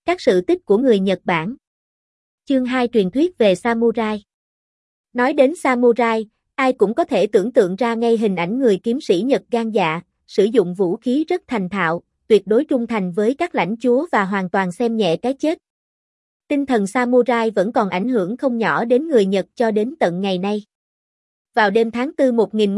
Các sự tích của người Nhật Bản. Chương 2 truyền thuyết về samurai. Nói đến samurai, ai cũng có thể tưởng tượng ra ngay hình ảnh người kiếm sĩ Nhật gan dạ, sử dụng vũ khí rất thành thạo, tuyệt đối trung thành với các lãnh chúa và hoàn toàn xem nhẹ cái chết. Tinh thần samurai vẫn còn ảnh hưởng không nhỏ đến người Nhật cho đến tận ngày nay. Vào đêm tháng 4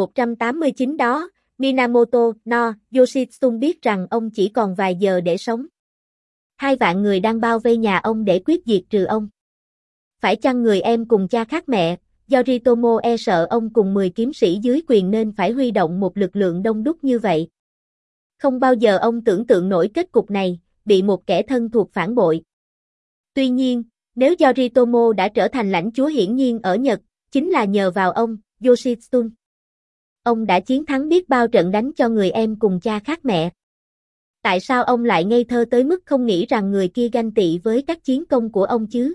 1189 đó, Minamoto no Yoshitsune biết rằng ông chỉ còn vài giờ để sống. 2 vạn người đang bao vây nhà ông để quyết diệt trừ ông. Phải chăng người em cùng cha khác mẹ, Yoritomo sợ ông cùng 10 kiếm sĩ dưới quyền nên phải huy động một lực lượng đông đúc như vậy. Không bao giờ ông tưởng tượng nổi kết cục này, bị một kẻ thân thuộc phản bội. Tuy nhiên, nếu Yoritomo đã trở thành lãnh chúa hiển nhiên ở Nhật, chính là nhờ vào ông, Yoshitsune. Ông đã chiến thắng biết bao trận đánh cho người em cùng cha khác mẹ. Tại sao ông lại ngây thơ tới mức không nghĩ rằng người kia ganh tị với các chiến công của ông chứ?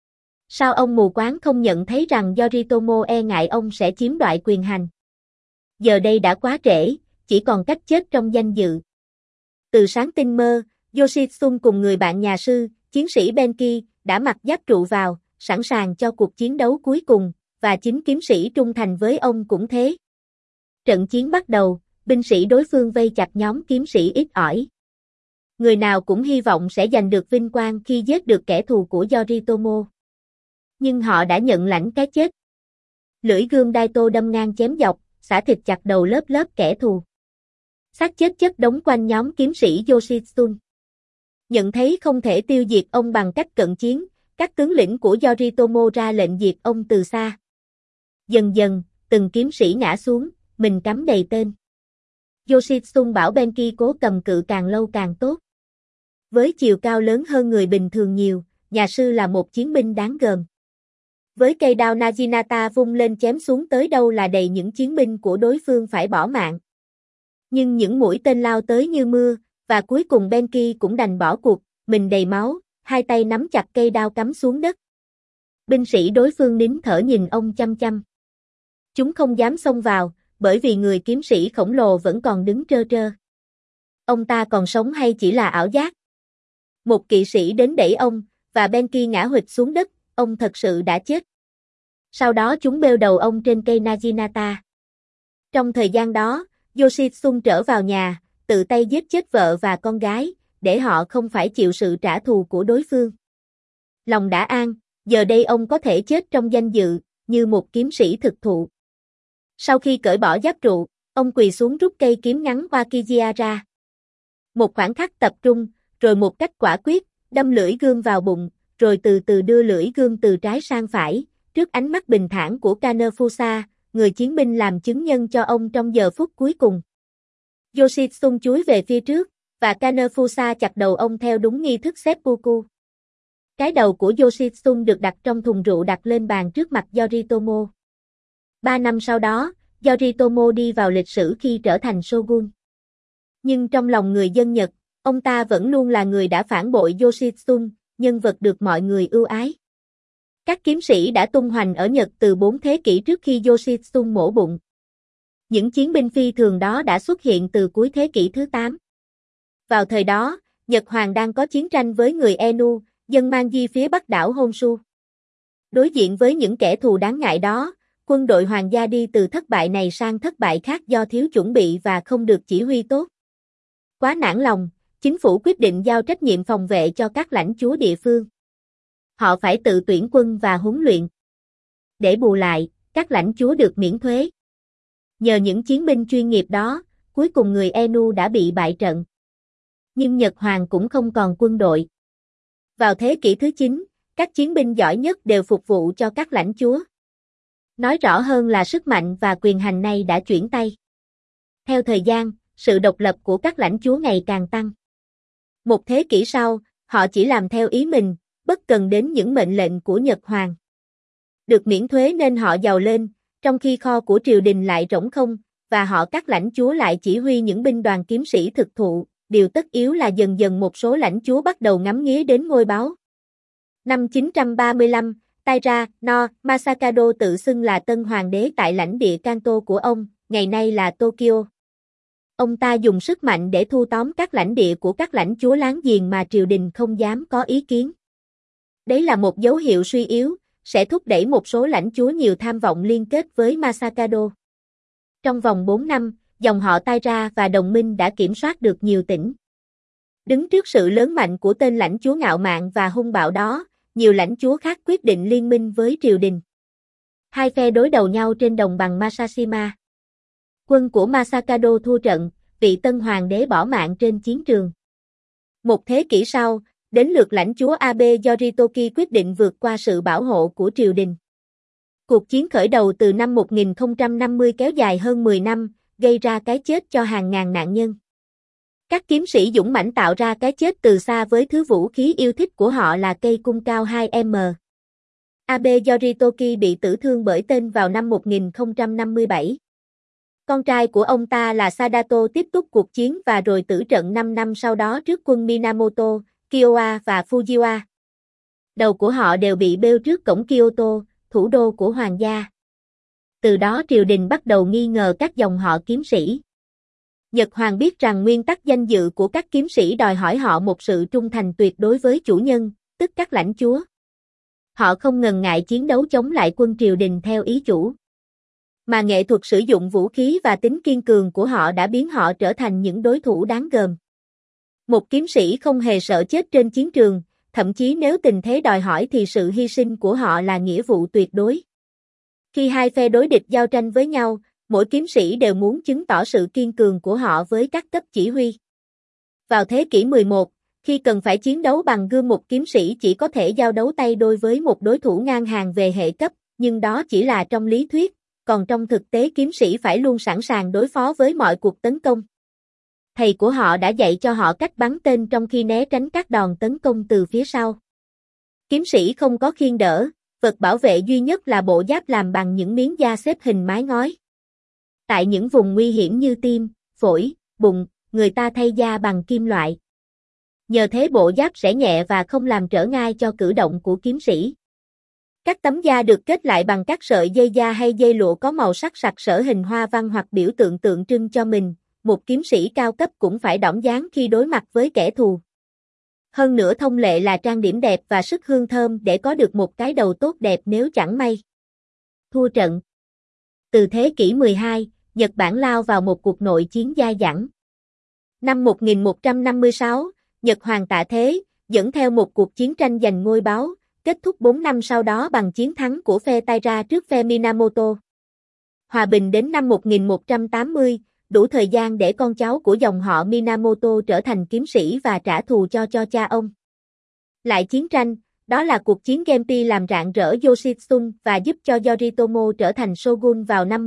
Sao ông mù quáng không nhận thấy rằng Yoritomo e ngại ông sẽ chiếm đoạt quyền hành? Giờ đây đã quá trễ, chỉ còn cách chết trong danh dự. Từ sáng tinh mơ, Yoshitsune cùng người bạn nhà sư, chiến sĩ Benki, đã mặc giáp trụ vào, sẵn sàng cho cuộc chiến đấu cuối cùng, và chính kiếm sĩ trung thành với ông cũng thế. Trận chiến bắt đầu, binh sĩ đối phương vây chặt nhóm kiếm sĩ ít ỏi. Người nào cũng hy vọng sẽ giành được vinh quang khi giết được kẻ thù của Yoritomo. Nhưng họ đã nhận lãnh cái chết. Lưỡi gươm Daito đâm ngang chém dọc, xả thịt chặt đầu lớp lớp kẻ thù. Xác chết chất đống quanh nhóm kiếm sĩ Yoshitsune. Nhận thấy không thể tiêu diệt ông bằng cách cận chiến, các tướng lĩnh của Yoritomo ra lệnh diệt ông từ xa. Dần dần, từng kiếm sĩ ngã xuống, mình cắm đầy tên. Yoshitsune bảo Benki cố cầm cự càng lâu càng tốt. Với chiều cao lớn hơn người bình thường nhiều, nhà sư là một chiến binh đáng gờm. Với cây đao Naginata vung lên chém xuống tới đâu là đầy những chiến binh của đối phương phải bỏ mạng. Nhưng những mũi tên lao tới như mưa, và cuối cùng Benki cũng đành bỏ cuộc, mình đầy máu, hai tay nắm chặt cây đao cắm xuống đất. Binh sĩ đối phương nín thở nhìn ông chăm chăm. Chúng không dám xông vào, bởi vì người kiếm sĩ khổng lồ vẫn còn đứng trơ trơ. Ông ta còn sống hay chỉ là ảo giác? Một kỵ sĩ đến đẩy ông, và Benki ngã huỵch xuống đất, ông thật sự đã chết. Sau đó chúng bêu đầu ông trên cây Naginata. Trong thời gian đó, Yoshitsune trở vào nhà, tự tay giết chết vợ và con gái, để họ không phải chịu sự trả thù của đối phương. Lòng đã an, giờ đây ông có thể chết trong danh dự, như một kiếm sĩ thực thụ. Sau khi cởi bỏ giáp trụ, ông quỳ xuống rút cây kiếm ngắn Wakijia ra. Một khoảng khắc tập trung, rồi một cách quả quyết, đâm lưỡi gươm vào bụng, rồi từ từ đưa lưỡi gươm từ trái sang phải, trước ánh mắt bình thản của Kanafusa, người chiến binh làm chứng nhân cho ông trong giờ phút cuối cùng. Yoshitsune chúi về phía trước, và Kanafusa chặt đầu ông theo đúng nghi thức seppuku. Cái đầu của Yoshitsune được đặt trong thùng rượu đặt lên bàn trước mặt Yoritomo. 3 năm sau đó, Yoritomo đi vào lịch sử khi trở thành shogun. Nhưng trong lòng người dân Nhật, ông ta vẫn luôn là người đã phản bội Yoshitsune, nhân vật được mọi người ưu ái. Các kiếm sĩ đã tung hoành ở Nhật từ 4 thế kỷ trước khi Yoshitsune mổ bụng. Những chiến binh phi thường đó đã xuất hiện từ cuối thế kỷ thứ 8. Vào thời đó, Nhật Hoàng đang có chiến tranh với người Enu, dân Manji phía bắc đảo Honshu. Đối diện với những kẻ thù đáng ngại đó, quân đội hoàng gia đi từ thất bại này sang thất bại khác do thiếu chuẩn bị và không được chỉ huy tốt. Quá nản lòng, chính phủ quyết định giao trách nhiệm phòng vệ cho các lãnh chúa địa phương. Họ phải tự tuyển quân và huấn luyện. Để bù lại, các lãnh chúa được miễn thuế. Nhờ những chiến binh chuyên nghiệp đó, cuối cùng người Enu đã bị bại trận. Nhưng Nhật Hoàng cũng không còn quân đội. Vào thế kỷ thứ 9, các chiến binh giỏi nhất đều phục vụ cho các lãnh chúa. Nói rõ hơn là sức mạnh và quyền hành này đã chuyển tay. Theo thời gian, sự độc lập của các lãnh chúa ngày càng tăng. Một thế kỷ sau, họ chỉ làm theo ý mình, bất cần đến những mệnh lệnh của Nhật Hoàng. Được miễn thuế nên họ giàu lên, trong khi kho của triều đình lại rỗng không, và họ các lãnh chúa lại chỉ huy những binh đoàn kiếm sĩ thực thụ. Điều tất yếu là dần dần một số lãnh chúa bắt đầu ngắm nghía đến ngôi báu. Năm 935, Taira no Masakado tự xưng là tân hoàng đế tại lãnh địa Kanto của ông, ngày nay là Tokyo. Ông ta dùng sức mạnh để thu tóm các lãnh địa của các lãnh chúa láng giềng mà triều đình không dám có ý kiến. Đấy là một dấu hiệu suy yếu, sẽ thúc đẩy một số lãnh chúa nhiều tham vọng liên kết với Masakado. Trong vòng 4 năm, dòng họ Taira và đồng minh đã kiểm soát được nhiều tỉnh. Đứng trước sự lớn mạnh của tên lãnh chúa ngạo mạn và hung bạo đó, nhiều lãnh chúa khác quyết định liên minh với triều đình. Hai phe đối đầu nhau trên đồng bằng Masashima. Quân của Masakado thua trận, vị tân hoàng đế bỏ mạng trên chiến trường. Một thế kỷ sau, đến lượt lãnh chúa Abe Yoritoki quyết định vượt qua sự bảo hộ của triều đình. Cuộc chiến khởi đầu từ năm 1050 kéo dài hơn 10 năm, gây ra cái chết cho hàng ngàn nạn nhân. Các kiếm sĩ dũng mãnh tạo ra cái chết từ xa với thứ vũ khí yêu thích của họ là cây cung cao 2m. Abe Yoritoki bị tử thương bởi tên vào năm 1057. Con trai của ông ta là Sadato tiếp tục cuộc chiến và rồi tử trận 5 năm sau đó trước quân Minamoto, Kiowa và Fujiwa. Đầu của họ đều bị bêu trước cổng Kyoto, thủ đô của hoàng gia. Từ đó triều đình bắt đầu nghi ngờ các dòng họ kiếm sĩ. Nhật Hoàng biết rằng nguyên tắc danh dự của các kiếm sĩ đòi hỏi họ một sự trung thành tuyệt đối với chủ nhân, tức các lãnh chúa. Họ không ngần ngại chiến đấu chống lại quân triều đình theo ý chủ. Mà nghệ thuật sử dụng vũ khí và tính kiên cường của họ đã biến họ trở thành những đối thủ đáng gờm. Một kiếm sĩ không hề sợ chết trên chiến trường, thậm chí nếu tình thế đòi hỏi thì sự hy sinh của họ là nghĩa vụ tuyệt đối. Khi hai phe đối địch giao tranh với nhau, mỗi kiếm sĩ đều muốn chứng tỏ sự kiên cường của họ với các cấp chỉ huy. Vào thế kỷ 11, khi cần phải chiến đấu bằng gươm, một kiếm sĩ chỉ có thể giao đấu tay đôi với một đối thủ ngang hàng về hệ cấp, nhưng đó chỉ là trong lý thuyết, còn trong thực tế kiếm sĩ phải luôn sẵn sàng đối phó với mọi cuộc tấn công. Thầy của họ đã dạy cho họ cách bắn tên trong khi né tránh các đòn tấn công từ phía sau. Kiếm sĩ không có khiên đỡ, vật bảo vệ duy nhất là bộ giáp làm bằng những miếng da xếp hình mái ngói. Tại những vùng nguy hiểm như tim, phổi, bụng, người ta thay da bằng kim loại. Nhờ thế bộ giáp sẽ nhẹ và không làm trở ngại cho cử động của kiếm sĩ. Các tấm da được kết lại bằng các sợi dây da hay dây lụa có màu sắc sặc sỡ hình hoa văn hoặc biểu tượng tượng trưng cho mình. Một kiếm sĩ cao cấp cũng phải đỏng dáng khi đối mặt với kẻ thù. Hơn nữa thông lệ là trang điểm đẹp và sức hương thơm để có được một cái đầu tốt đẹp nếu chẳng may thua trận. Từ thế kỷ 12, Nhật Bản lao vào một cuộc nội chiến dai dẳng. Năm 1156, Nhật Hoàng Tạ Thế, dẫn theo một cuộc chiến tranh giành ngôi báu, kết thúc 4 năm sau đó bằng chiến thắng của phe Taira trước phe Minamoto. Hòa bình đến năm 1180, đủ thời gian để con cháu của dòng họ Minamoto trở thành kiếm sĩ và trả thù cho cha ông. Lại chiến tranh, đó là cuộc chiến Genpei làm rạng rỡ Yoshitsune và giúp cho Yoritomo trở thành shogun vào năm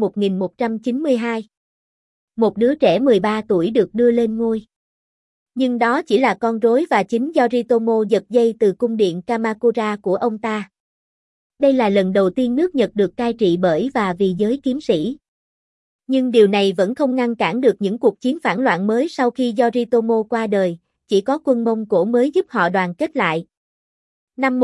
1192. Một đứa trẻ 13 tuổi được đưa lên ngôi. Nhưng đó chỉ là con rối và chính Yoritomo giật dây từ cung điện Kamakura của ông ta. Đây là lần đầu tiên nước Nhật được cai trị bởi và vì giới kiếm sĩ. Nhưng điều này vẫn không ngăn cản được những cuộc chiến phản loạn mới sau khi Yoritomo qua đời, chỉ có quân Mông Cổ mới giúp họ đoàn kết lại. Năm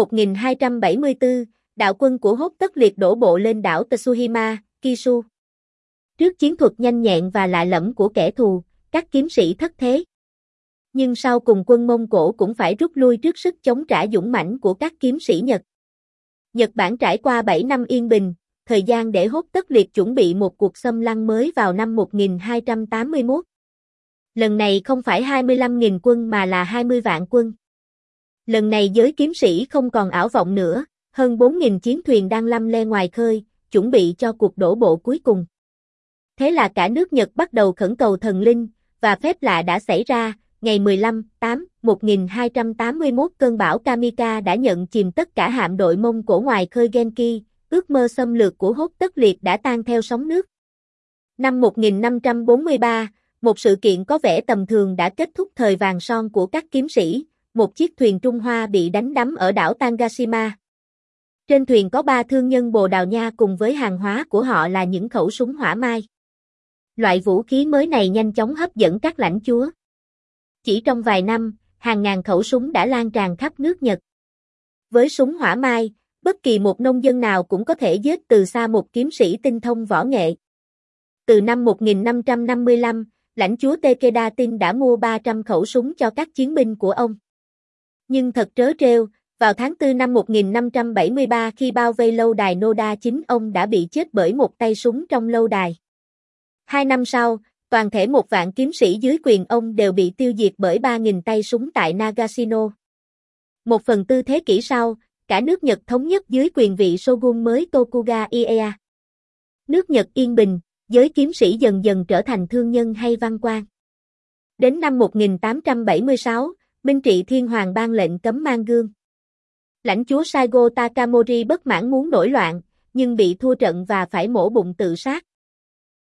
1274, đạo quân của Hốt Tất Liệt đổ bộ lên đảo Tsushima, Kyushu. Trước chiến thuật nhanh nhẹn và lạ lẫm của kẻ thù, các kiếm sĩ thất thế. Nhưng sau cùng quân Mông Cổ cũng phải rút lui trước sức chống trả dũng mãnh của các kiếm sĩ Nhật. Nhật Bản trải qua 7 năm yên bình, thời gian để Hốt Tất Liệt chuẩn bị một cuộc xâm lăng mới vào năm 1281. Lần này không phải 25.000 quân mà là 20 vạn quân. Lần này giới kiếm sĩ không còn ảo vọng nữa, hơn 4.000 chiến thuyền đang lăm le ngoài khơi, chuẩn bị cho cuộc đổ bộ cuối cùng. Thế là cả nước Nhật bắt đầu khẩn cầu thần linh, và phép lạ đã xảy ra, ngày 15/8/1281 cơn bão Kamika đã nhận chìm tất cả hạm đội Mông Cổ ngoài khơi Genki, ước mơ xâm lược của Hốt Tất Liệt đã tan theo sóng nước. Năm 1543, một sự kiện có vẻ tầm thường đã kết thúc thời vàng son của các kiếm sĩ, một chiếc thuyền Trung Hoa bị đánh đắm ở đảo Tanegashima. Trên thuyền có 3 thương nhân Bồ Đào Nha cùng với hàng hóa của họ là những khẩu súng hỏa mai. Loại vũ khí mới này nhanh chóng hấp dẫn các lãnh chúa. Chỉ trong vài năm, hàng ngàn khẩu súng đã lan tràn khắp nước Nhật. Với súng hỏa mai, bất kỳ một nông dân nào cũng có thể giết từ xa một kiếm sĩ tinh thông võ nghệ. Từ năm 1555, lãnh chúa Takeda tin đã mua 300 khẩu súng cho các chiến binh của ông. Nhưng thật trớ trêu, vào tháng 4 năm 1573 khi bao vây lâu đài Noda chính ông đã bị chết bởi một tay súng trong lâu đài. 2 năm sau, toàn thể 1 vạn kiếm sĩ dưới quyền ông đều bị tiêu diệt bởi 3.000 tay súng tại Nagashino. 1/4 thế kỷ sau, cả nước Nhật thống nhất dưới quyền vị shogun mới Tokugawa Ieyasu. Nước Nhật yên bình, giới kiếm sĩ dần dần trở thành thương nhân hay văn quan. Đến năm 1876, Minh Trị Thiên Hoàng ban lệnh cấm mang gươm. Lãnh chúa Saigo Takamori bất mãn muốn nổi loạn, nhưng bị thua trận và phải mổ bụng tự sát.